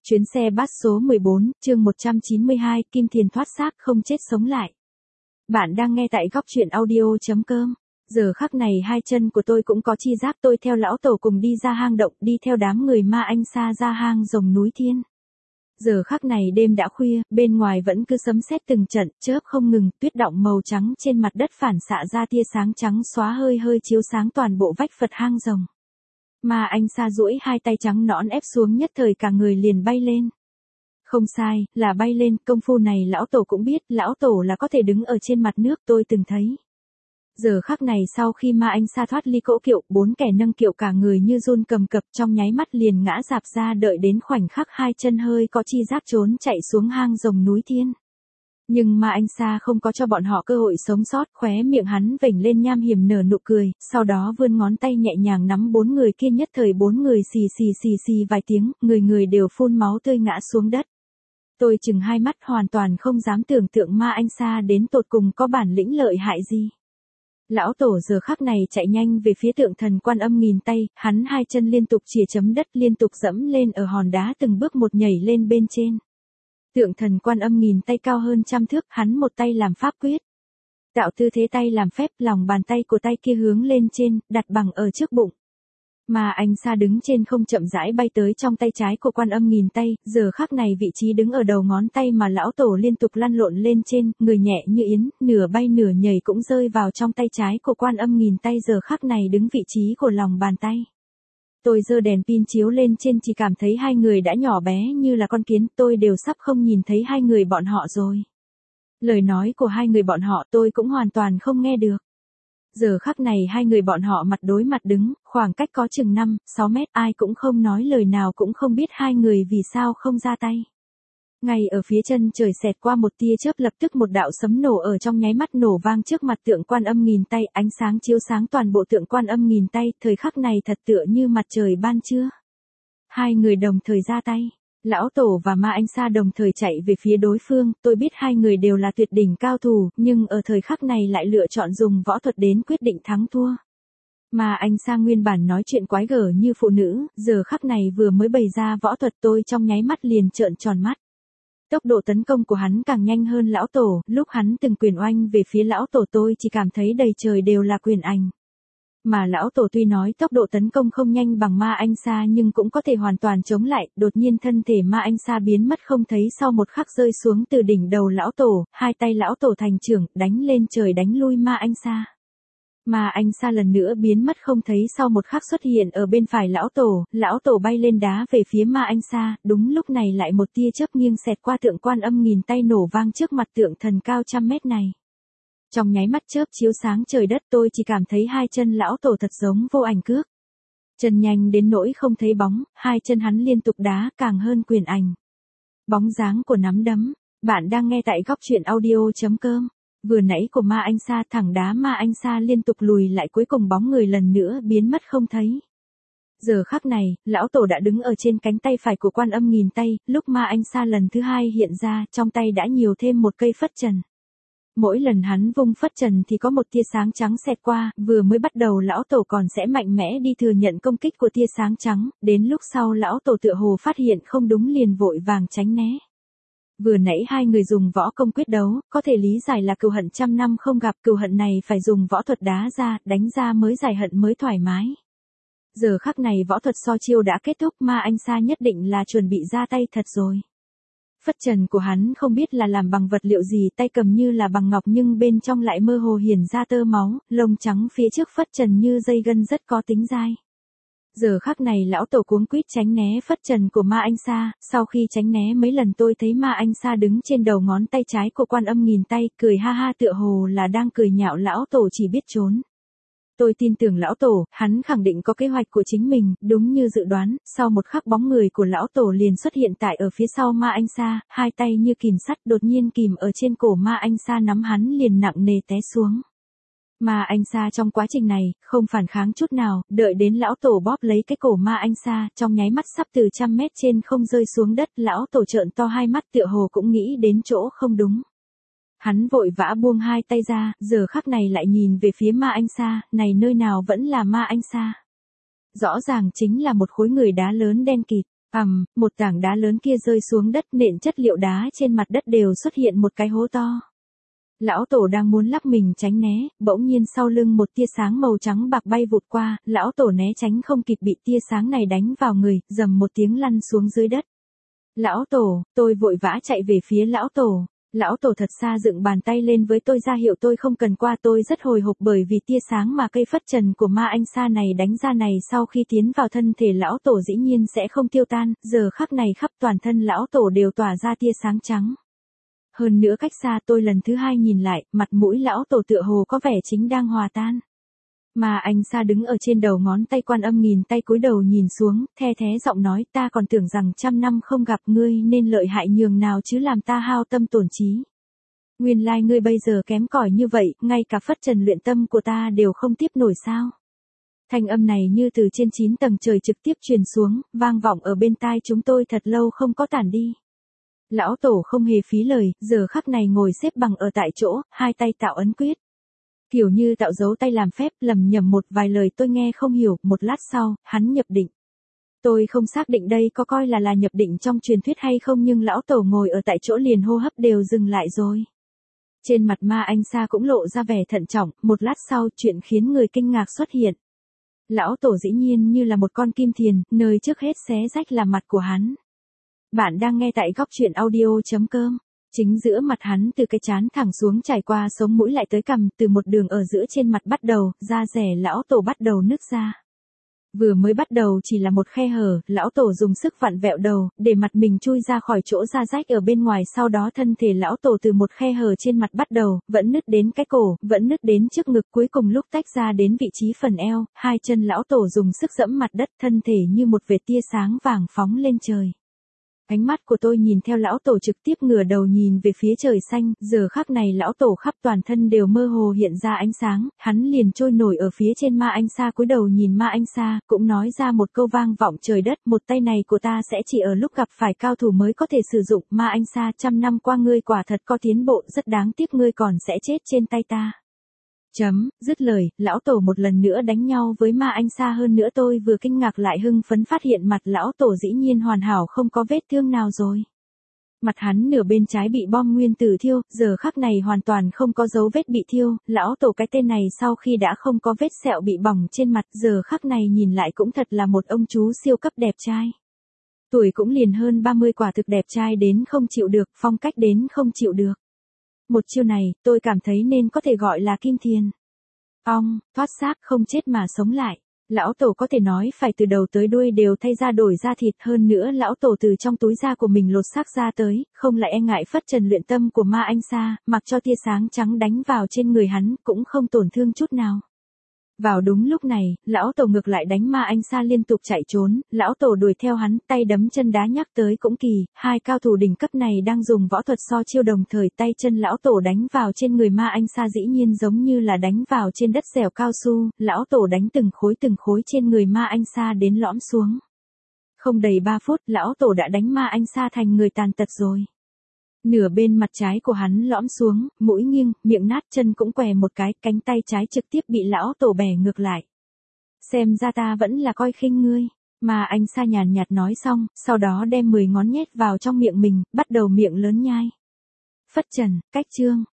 Chuyến xe bus số 14, chương 192, Kim Thiền thoát xác không chết sống lại. Bạn đang nghe tại góc truyện audio.com. Giờ khắc này hai chân của tôi cũng có chi giác, tôi theo lão tổ cùng đi ra hang động, đi theo đám người Ma Anh Sa ra hang rồng núi Thiên. Giờ khắc này đêm đã khuya, bên ngoài vẫn cứ sấm sét từng trận, chớp không ngừng, tuyết đọng màu trắng trên mặt đất phản xạ ra tia sáng trắng xóa hơi hơi chiếu sáng toàn bộ vách Phật hang rồng. Ma Anh Sa duỗi hai tay trắng nõn ép xuống, nhất thời cả người liền bay lên. Không sai, là bay lên, công phu này lão tổ cũng biết, lão tổ là có thể đứng ở trên mặt nước, tôi từng thấy. Giờ khắc này sau khi Ma Anh Sa thoát ly cỗ kiệu, bốn kẻ nâng kiệu cả người như run cầm cập, trong nháy mắt liền ngã rạp ra, đợi đến khoảnh khắc hai chân hơi có chi giác trốn chạy xuống hang rồng núi Thiên. Nhưng Ma Anh Sa không có cho bọn họ cơ hội sống sót, khóe miệng hắn vểnh lên nham hiểm nở nụ cười, sau đó vươn ngón tay nhẹ nhàng nắm bốn người kia, nhất thời bốn người xì xì vài tiếng, người người đều phun máu tươi ngã xuống đất. Tôi chừng hai mắt hoàn toàn không dám tưởng tượng Ma Anh Sa đến tột cùng có bản lĩnh lợi hại gì. Lão tổ giờ khắc này chạy nhanh về phía tượng thần Quan Âm nghìn tay, hắn hai chân liên tục chìa chấm đất, liên tục dẫm lên ở hòn đá, từng bước một nhảy lên bên trên. Tượng thần Quan Âm nghìn tay cao hơn trăm thước, hắn một tay làm pháp quyết. Tạo tư thế tay làm phép, lòng bàn tay của tay kia hướng lên trên, đặt bằng ở trước bụng. Mà Anh Sa đứng trên không chậm rãi bay tới trong tay trái của Quan Âm nghìn tay, giờ khắc này vị trí đứng ở đầu ngón tay mà lão tổ liên tục lăn lộn lên trên, người nhẹ như yến, nửa bay nửa nhảy cũng rơi vào trong tay trái của Quan Âm nghìn tay, giờ khắc này đứng vị trí của lòng bàn tay. Tôi giơ đèn pin chiếu lên trên, chỉ cảm thấy hai người đã nhỏ bé như là con kiến, tôi đều sắp không nhìn thấy hai người bọn họ rồi. Lời nói của hai người bọn họ tôi cũng hoàn toàn không nghe được. Giờ khắc này hai người bọn họ mặt đối mặt đứng, khoảng cách có chừng 5-6 mét, ai cũng không nói lời nào, cũng không biết hai người vì sao không ra tay. Ngay ở phía chân trời xẹt qua một tia chớp, lập tức một đạo sấm nổ ở trong nháy mắt nổ vang trước mặt tượng Quan Âm nghìn tay, ánh sáng chiếu sáng toàn bộ tượng Quan Âm nghìn tay, thời khắc này thật tựa như mặt trời ban trưa. Hai người đồng thời ra tay. Lão tổ và Ma Anh Sa đồng thời chạy về phía đối phương, tôi biết hai người đều là tuyệt đỉnh cao thủ, nhưng ở thời khắc này lại lựa chọn dùng võ thuật đến quyết định thắng thua. Ma Anh Sa nguyên bản nói chuyện quái gở như phụ nữ, giờ khắc này vừa mới bày ra võ thuật, tôi trong nháy mắt liền trợn tròn mắt. Tốc độ tấn công của hắn càng nhanh hơn lão tổ, lúc hắn từng quyền oanh về phía lão tổ tôi chỉ cảm thấy đầy trời đều là quyền ảnh. Mà lão tổ tuy nói tốc độ tấn công không nhanh bằng Ma Anh Sa nhưng cũng có thể hoàn toàn chống lại, đột nhiên thân thể Ma Anh Sa biến mất không thấy, sau một khắc rơi xuống từ đỉnh đầu lão tổ, hai tay lão tổ thành trưởng, đánh lên trời đánh lui Ma Anh Sa. Ma Anh Sa lần nữa biến mất không thấy, sau một khắc xuất hiện ở bên phải lão tổ bay lên đá về phía Ma Anh Sa, đúng lúc này lại một tia chớp nghiêng xẹt qua tượng Quan Âm nghìn tay nổ vang trước mặt tượng thần cao trăm mét này. Trong nháy mắt chớp chiếu sáng trời đất, tôi chỉ cảm thấy hai chân lão tổ thật giống vô ảnh cước. Chân nhanh đến nỗi không thấy bóng, hai chân hắn liên tục đá càng hơn quyền ảnh. Bóng dáng của nắm đấm, bạn đang nghe tại góc truyện audio.com. Vừa nãy của Ma Anh Sa thẳng đá Ma Anh Sa liên tục lùi lại, cuối cùng bóng người lần nữa biến mất không thấy. Giờ khắc này, lão tổ đã đứng ở trên cánh tay phải của Quan Âm nghìn tay, lúc Ma Anh Sa lần thứ hai hiện ra, trong tay đã nhiều thêm một cây phất trần. Mỗi lần hắn vung phất trần thì có một tia sáng trắng xẹt qua, vừa mới bắt đầu lão tổ còn sẽ mạnh mẽ đi thừa nhận công kích của tia sáng trắng, đến lúc sau lão tổ tựa hồ phát hiện không đúng liền vội vàng tránh né. Vừa nãy hai người dùng võ công quyết đấu, có thể lý giải là cừu hận trăm năm không gặp, cừu hận này phải dùng võ thuật đá ra, đánh ra mới giải hận mới thoải mái. Giờ khắc này võ thuật so chiêu đã kết thúc, Ma Anh Sa nhất định là chuẩn bị ra tay thật rồi. Phất trần của hắn không biết là làm bằng vật liệu gì, tay cầm như là bằng ngọc nhưng bên trong lại mơ hồ hiển ra tơ máu, lông trắng phía trước phất trần như dây gân rất có tính dai. Giờ khắc này lão tổ cuống quýt tránh né phất trần của Ma Anh Sa, sau khi tránh né mấy lần tôi thấy Ma Anh Sa đứng trên đầu ngón tay trái của Quan Âm nghìn tay, cười ha ha tựa hồ là đang cười nhạo lão tổ chỉ biết trốn. Tôi tin tưởng lão tổ, hắn khẳng định có kế hoạch của chính mình, đúng như dự đoán, sau một khắc bóng người của lão tổ liền xuất hiện tại ở phía sau Ma Anh Sa, hai tay như kìm sắt, đột nhiên kìm ở trên cổ Ma Anh Sa, nắm hắn liền nặng nề té xuống. Ma Anh Sa trong quá trình này, không phản kháng chút nào, đợi đến lão tổ bóp lấy cái cổ Ma Anh Sa, trong nháy mắt sắp từ 100 mét trên không rơi xuống đất, lão tổ trợn to hai mắt tựa hồ cũng nghĩ đến chỗ không đúng. Hắn vội vã buông hai tay ra, giờ khắc này lại nhìn về phía Ma Anh Sa, này nơi nào vẫn là Ma Anh Sa. Rõ ràng chính là một khối người đá lớn đen kịt. Một tảng đá lớn kia rơi xuống đất, nện chất liệu đá trên mặt đất đều xuất hiện một cái hố to. Lão tổ đang muốn lắc mình tránh né, bỗng nhiên sau lưng một tia sáng màu trắng bạc bay vụt qua, lão tổ né tránh không kịp bị tia sáng này đánh vào người, rầm một tiếng lăn xuống dưới đất. Lão tổ, tôi vội vã chạy về phía lão tổ. Lão tổ thật xa dựng bàn tay lên với tôi ra hiệu tôi không cần qua, tôi rất hồi hộp bởi vì tia sáng mà cây phất trần của ma anh sa này đánh ra này sau khi tiến vào thân thể lão tổ dĩ nhiên sẽ không tiêu tan, giờ khắc này khắp toàn thân lão tổ đều tỏa ra tia sáng trắng. Hơn nữa cách xa tôi lần thứ hai nhìn lại, mặt mũi lão tổ tựa hồ có vẻ chính đang hòa tan. Mà anh Sa đứng ở trên đầu ngón tay Quan Âm nghìn tay cúi đầu nhìn xuống, the thé giọng nói, ta còn tưởng rằng 100 năm không gặp ngươi nên lợi hại nhường nào chứ làm ta hao tâm tổn trí. Nguyên lai ngươi bây giờ kém cỏi như vậy, ngay cả phất trần luyện tâm của ta đều không tiếp nổi sao. Thanh âm này như từ trên 9 tầng trời trực tiếp truyền xuống, vang vọng ở bên tai chúng tôi thật lâu không có tản đi. Lão tổ không hề phí lời, giờ khắc này ngồi xếp bằng ở tại chỗ, hai tay tạo ấn quyết. Kiểu như tạo dấu tay làm phép, lầm nhầm một vài lời tôi nghe không hiểu, một lát sau, hắn nhập định. Tôi không xác định đây có coi là nhập định trong truyền thuyết hay không, nhưng lão tổ ngồi ở tại chỗ liền hô hấp đều dừng lại rồi. Trên mặt ma anh Sa cũng lộ ra vẻ thận trọng, một lát sau chuyện khiến người kinh ngạc xuất hiện. Lão tổ dĩ nhiên như là một con kim thiền, nơi trước hết xé rách là mặt của hắn. Bạn đang nghe tại góc truyện audio.com. Chính giữa mặt hắn từ cái trán thẳng xuống trải qua sống mũi lại tới cằm, từ một đường ở giữa trên mặt bắt đầu, da rẻ lão tổ bắt đầu nứt ra. Vừa mới bắt đầu chỉ là một khe hở, lão tổ dùng sức vặn vẹo đầu, để mặt mình chui ra khỏi chỗ da rách ở bên ngoài, sau đó thân thể lão tổ từ một khe hở trên mặt bắt đầu, vẫn nứt đến cái cổ, vẫn nứt đến trước ngực, cuối cùng lúc tách ra đến vị trí phần eo, hai chân lão tổ dùng sức giẫm mặt đất, thân thể như một vệt tia sáng vàng phóng lên trời. Ánh mắt của tôi nhìn theo lão tổ trực tiếp ngửa đầu nhìn về phía trời xanh, giờ khắc này lão tổ khắp toàn thân đều mơ hồ hiện ra ánh sáng, hắn liền trôi nổi ở phía trên ma anh Sa, cúi đầu nhìn ma anh Sa, cũng nói ra một câu vang vọng trời đất, một tay này của ta sẽ chỉ ở lúc gặp phải cao thủ mới có thể sử dụng, ma anh Sa, 100 năm qua ngươi quả thật có tiến bộ, rất đáng tiếc ngươi còn sẽ chết trên tay ta. Dứt lời, lão tổ một lần nữa đánh nhau với ma anh Sa, hơn nữa tôi vừa kinh ngạc lại hưng phấn phát hiện mặt lão tổ dĩ nhiên hoàn hảo không có vết thương nào rồi. Mặt hắn nửa bên trái bị bom nguyên tử thiêu, giờ khắc này hoàn toàn không có dấu vết bị thiêu, lão tổ cái tên này sau khi đã không có vết sẹo bị bỏng trên mặt, giờ khắc này nhìn lại cũng thật là một ông chú siêu cấp đẹp trai. Tuổi cũng liền hơn 30, quả thực đẹp trai đến không chịu được, phong cách đến không chịu được. Một chiêu này, tôi cảm thấy nên có thể gọi là kim thiền. Thoát xác không chết mà sống lại. Lão tổ có thể nói phải từ đầu tới đuôi đều thay ra đổi da thịt, hơn nữa lão tổ từ trong túi da của mình lột xác ra tới, không lại e ngại phất trần luyện tâm của ma anh Sa, mặc cho tia sáng trắng đánh vào trên người hắn cũng không tổn thương chút nào. Vào đúng lúc này, lão tổ ngược lại đánh ma anh Sa liên tục chạy trốn, lão tổ đuổi theo hắn, tay đấm chân đá, nhắc tới cũng kỳ, hai cao thủ đỉnh cấp này đang dùng võ thuật so chiêu đồng thời, tay chân lão tổ đánh vào trên người ma anh Sa dĩ nhiên giống như là đánh vào trên đất dẻo cao su, lão tổ đánh từng khối trên người ma anh Sa đến lõm xuống. Không đầy 3 phút, lão tổ đã đánh ma anh Sa thành người tàn tật rồi. Nửa bên mặt trái của hắn lõm xuống, mũi nghiêng, miệng nát, chân cũng què một cái, cánh tay trái trực tiếp bị lão tổ bẻ ngược lại. Xem ra ta vẫn là coi khinh ngươi. Mà anh Sa nhàn nhạt nói xong, sau đó đem 10 ngón nhét vào trong miệng mình, bắt đầu miệng lớn nhai. Phất trần, cách chương.